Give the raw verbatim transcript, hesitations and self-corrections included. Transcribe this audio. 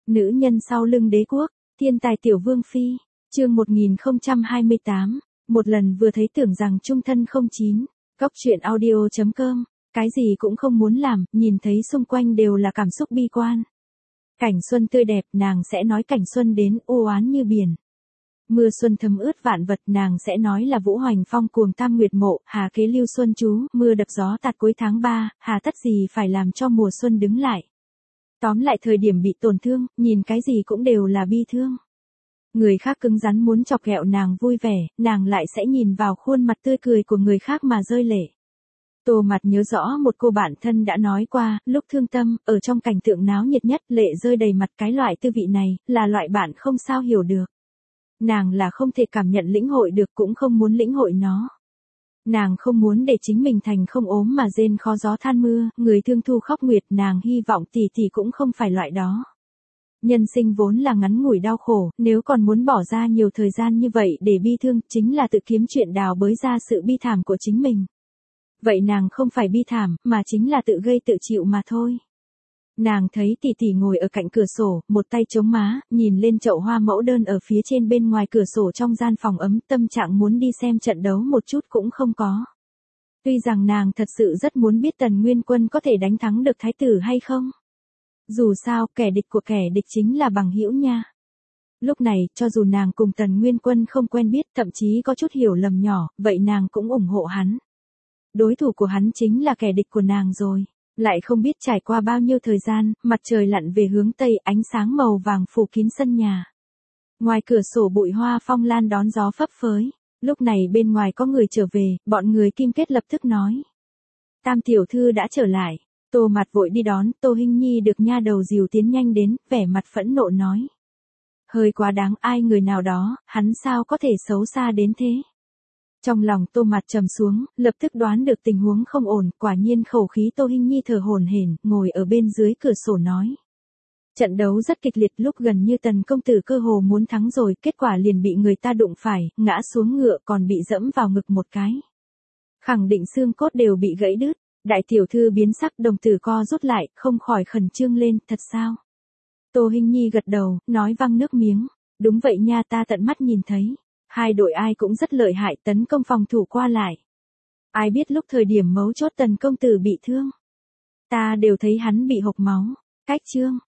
Nữ nhân sau lưng đế quốc, thiên tài tiểu vương phi, chương một nghìn không trăm hai mươi tám, một lần vừa thấy tưởng rằng chung thân không chín, góc truyện audio chấm com, cái gì cũng không muốn làm, nhìn thấy xung quanh đều là cảm xúc bi quan. Cảnh xuân tươi đẹp, nàng sẽ nói cảnh xuân đến u oán như biển. Mưa xuân thấm ướt vạn vật, nàng sẽ nói là vũ hoành phong cuồng tam nguyệt mộ, hà kế lưu xuân chú, mưa đập gió tạt cuối tháng ba, hà tất gì phải làm cho mùa xuân đứng lại. Tóm lại thời điểm bị tổn thương, nhìn cái gì cũng đều là bi thương. Người khác cứng rắn muốn chọc ghẹo nàng vui vẻ, nàng lại sẽ nhìn vào khuôn mặt tươi cười của người khác mà rơi lệ. Tô Mặt nhớ rõ một cô bạn thân đã nói qua, lúc thương tâm, ở trong cảnh tượng náo nhiệt nhất, lệ rơi đầy mặt, cái loại tư vị này, là loại bạn không sao hiểu được. Nàng là không thể cảm nhận lĩnh hội được, cũng không muốn lĩnh hội nó. Nàng không muốn để chính mình thành không ốm mà rên khó gió than mưa, người thương thu khóc nguyệt, nàng hy vọng tỷ tỷ cũng không phải loại đó. Nhân sinh vốn là ngắn ngủi đau khổ, nếu còn muốn bỏ ra nhiều thời gian như vậy để bi thương, chính là tự kiếm chuyện đào bới ra sự bi thảm của chính mình. Vậy nàng không phải bi thảm, mà chính là tự gây tự chịu mà thôi. Nàng thấy tỷ tỷ ngồi ở cạnh cửa sổ, một tay chống má, nhìn lên chậu hoa mẫu đơn ở phía trên bên ngoài cửa sổ trong gian phòng ấm, tâm trạng muốn đi xem trận đấu một chút cũng không có. Tuy rằng nàng thật sự rất muốn biết Tần Nguyên Quân có thể đánh thắng được thái tử hay không. Dù sao, kẻ địch của kẻ địch chính là bằng hữu nha. Lúc này, cho dù nàng cùng Tần Nguyên Quân không quen biết, thậm chí có chút hiểu lầm nhỏ, vậy nàng cũng ủng hộ hắn. Đối thủ của hắn chính là kẻ địch của nàng rồi. Lại không biết trải qua bao nhiêu thời gian, mặt trời lặn về hướng tây, ánh sáng màu vàng phủ kín sân nhà. Ngoài cửa sổ bụi hoa phong lan đón gió phấp phới. Lúc này bên ngoài có người trở về, bọn người Kim Kết lập tức nói. Tam tiểu thư đã trở lại. Tô Mặt vội đi đón, Tô Hinh Nhi được nha đầu dìu tiến nhanh đến, vẻ mặt phẫn nộ nói. Hơi quá đáng, ai người nào đó, hắn sao có thể xấu xa đến thế. Trong lòng Tô Mặt trầm xuống, lập tức đoán được tình huống không ổn, quả nhiên khẩu khí Tô Hinh Nhi thở hổn hển, ngồi ở bên dưới cửa sổ nói. Trận đấu rất kịch liệt, lúc gần như Tần công tử cơ hồ muốn thắng rồi, kết quả liền bị người ta đụng phải, ngã xuống ngựa còn bị dẫm vào ngực một cái. Khẳng định xương cốt đều bị gãy đứt, đại tiểu thư biến sắc, đồng tử co rút lại, không khỏi khẩn trương lên, thật sao? Tô Hinh Nhi gật đầu, nói văng nước miếng, đúng vậy nha, ta tận mắt nhìn thấy. Hai đội ai cũng rất lợi hại, tấn công phòng thủ qua lại. Ai biết lúc thời điểm mấu chốt Tần công tử bị thương. Ta đều thấy hắn bị hộc máu. Cách chương,